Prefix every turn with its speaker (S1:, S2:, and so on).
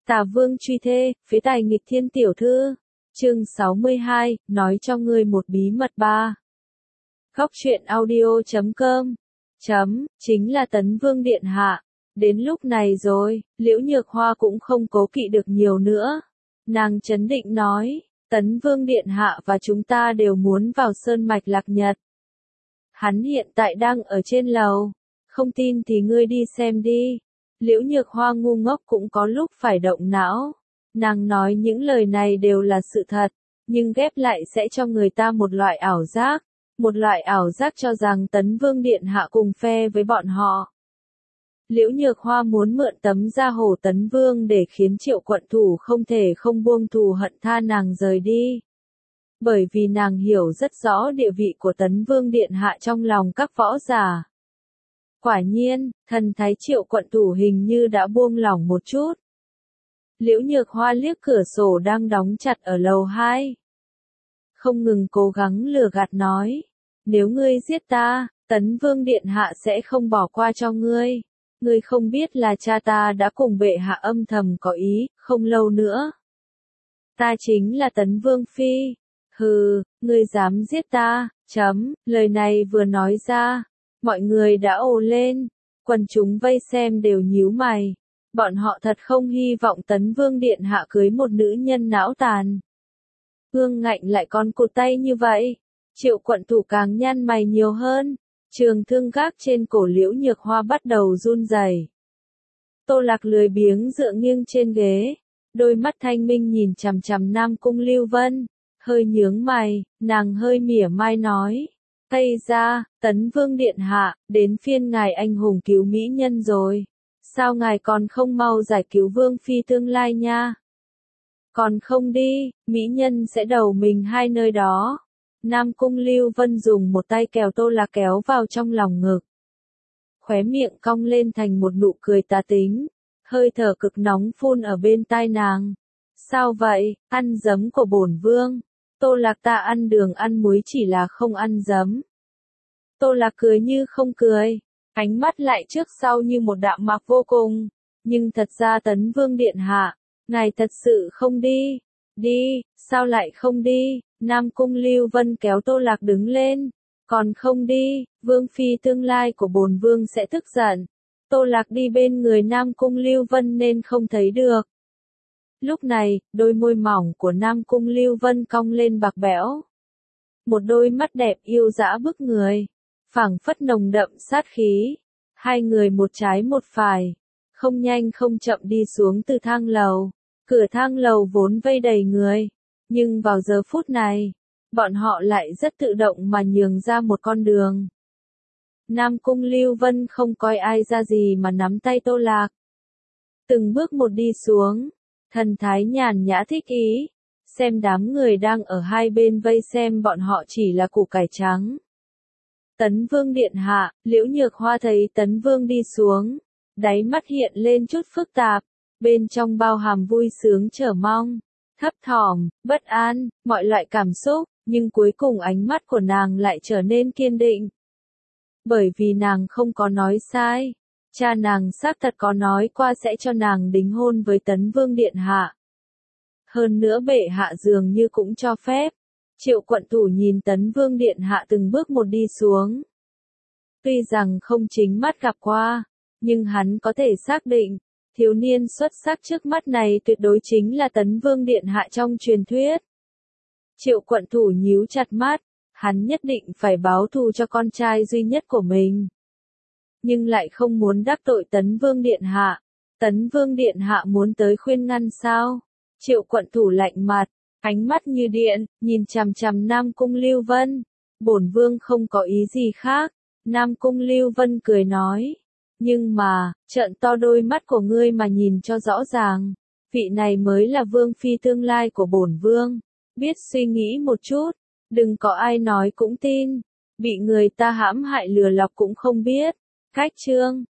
S1: Tà Vương truy thê, phế tài nghịch thiên tiểu thư. Chương 62, nói cho ngươi một bí mật ba. Góc truyện audio.com. Chính là Tấn Vương điện hạ. Đến lúc này rồi, Liễu Nhược Hoa cũng không cố kỵ được nhiều nữa. Nàng trấn định nói, Tấn Vương điện hạ và chúng ta đều muốn vào sơn mạch Lạc Nhật. Hắn hiện tại đang ở trên lầu. Không tin thì ngươi đi xem đi. Liễu Nhược Hoa ngu ngốc cũng có lúc phải động não. Nàng nói những lời này đều là sự thật, nhưng ghép lại sẽ cho người ta một loại ảo giác. Một loại ảo giác cho rằng Tấn Vương điện hạ cùng phe với bọn họ. Liễu Nhược Hoa muốn mượn tấm da hổ Tấn Vương để khiến Triệu quận thủ không thể không buông thù hận tha nàng rời đi. Bởi vì nàng hiểu rất rõ địa vị của Tấn Vương điện hạ trong lòng các võ giả. Quả nhiên, thần thái Triệu quận thủ hình như đã buông lỏng một chút. Liễu Nhược Hoa liếc cửa sổ đang đóng chặt ở lầu 2. Không ngừng cố gắng lừa gạt nói, nếu ngươi giết ta, Tấn Vương điện hạ sẽ không bỏ qua cho ngươi. Ngươi không biết là cha ta đã cùng bệ hạ âm thầm có ý, không lâu nữa. Ta chính là Tấn Vương phi. Hừ, ngươi dám giết ta, lời này vừa nói ra, mọi người đã ồ lên, quần chúng vây xem đều nhíu mày. Bọn họ thật không hy vọng Tấn Vương điện hạ cưới một nữ nhân não tàn. Ương Ngạnh lại còn cụt tay như vậy. Triệu quận thủ càng nhăn mày nhiều hơn. Trường thương gác trên cổ Liễu Nhược Hoa bắt đầu run rẩy. Tô Lạc lười biếng dựa nghiêng trên ghế, đôi mắt thanh minh nhìn chằm chằm Nam Cung Lưu Vân, hơi nhướng mày, nàng hơi mỉa mai nói: "Tây ra, Tấn Vương điện hạ, đến phiên ngài anh hùng cứu mỹ nhân rồi. Sao ngài còn không mau giải cứu Vương phi tương lai nha? Còn không đi, mỹ nhân sẽ đầu mình hai nơi đó." Nam Cung Lưu Vân dùng một tay kéo Tô Lạc kéo vào trong lòng ngực. Khóe miệng cong lên thành một nụ cười tà tính, hơi thở cực nóng phun ở bên tai nàng. "Sao vậy, ăn giấm của bổn vương?" Tô Lạc: "Ta ăn đường ăn muối chỉ là không ăn giấm." Tô Lạc cười như không cười, ánh mắt lại trước sau như một đạm mạc vô cùng. "Nhưng thật ra Tấn Vương điện hạ, ngài thật sự không đi?" "Đi, sao lại không đi?" Nam Cung Lưu Vân kéo Tô Lạc đứng lên. "Còn không đi, Vương phi tương lai của bổn vương sẽ tức giận." Tô Lạc đi bên người Nam Cung Lưu Vân nên không thấy được. Lúc này, đôi môi mỏng của Nam Cung Lưu Vân cong lên bạc bẽo. Một đôi mắt đẹp yêu dã bức người, phảng phất nồng đậm sát khí. Hai người một trái một phải, không nhanh không chậm đi xuống từ thang lầu. Cửa thang lầu vốn vây đầy người, nhưng vào giờ phút này, bọn họ lại rất tự động mà nhường ra một con đường. Nam Cung Lưu Vân không coi ai ra gì mà nắm tay Tô Lạc. Từng bước một đi xuống, thần thái nhàn nhã thích ý, xem đám người đang ở hai bên vây xem bọn họ chỉ là củ cải trắng. "Tấn Vương điện hạ." Liễu Nhược Hoa thấy Tấn Vương đi xuống, đáy mắt hiện lên chút phức tạp, bên trong bao hàm vui sướng chờ mong, thấp thỏm, bất an, mọi loại cảm xúc, nhưng cuối cùng ánh mắt của nàng lại trở nên kiên định. Bởi vì nàng không có nói sai, cha nàng xác thật có nói qua sẽ cho nàng đính hôn với Tấn Vương điện hạ. Hơn nữa bệ hạ dường như cũng cho phép. Triệu quận thủ nhìn Tấn Vương điện hạ từng bước một đi xuống. Tuy rằng không chính mắt gặp qua, nhưng hắn có thể xác định, thiếu niên xuất sắc trước mắt này tuyệt đối chính là Tấn Vương điện hạ trong truyền thuyết. Triệu quận thủ nhíu chặt mắt, hắn nhất định phải báo thù cho con trai duy nhất của mình. Nhưng lại không muốn đắc tội Tấn Vương điện hạ. Tấn Vương điện hạ muốn tới khuyên ngăn sao? Triệu quận thủ lạnh mặt, ánh mắt như điện, nhìn chằm chằm Nam Cung Lưu Vân. "Bổn vương không có ý gì khác." Nam Cung Lưu Vân cười nói. "Nhưng mà, trợn to đôi mắt của ngươi mà nhìn cho rõ ràng. Vị này mới là vương phi tương lai của bổn vương. Biết suy nghĩ một chút, đừng có ai nói cũng tin. Bị người ta hãm hại lừa lọc cũng không biết." Cách chương